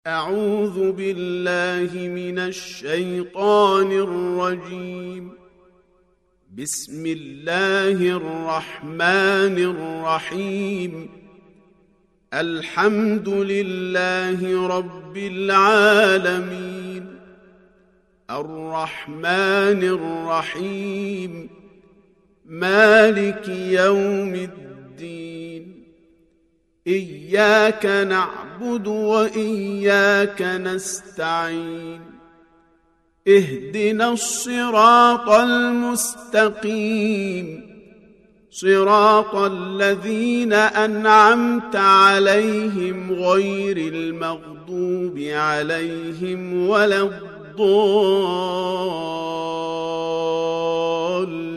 أعوذ بالله من الشيطان الرجيم. بسم الله الرحمن الرحيم. الحمد لله رب العالمين. الرحمن الرحيم. مالك يوم الدين. إياك نعبد وإياك نستعين. اهدنا الصراط المستقيم، صراط الذين أنعمت عليهم غير المغضوب عليهم ولا الضالين.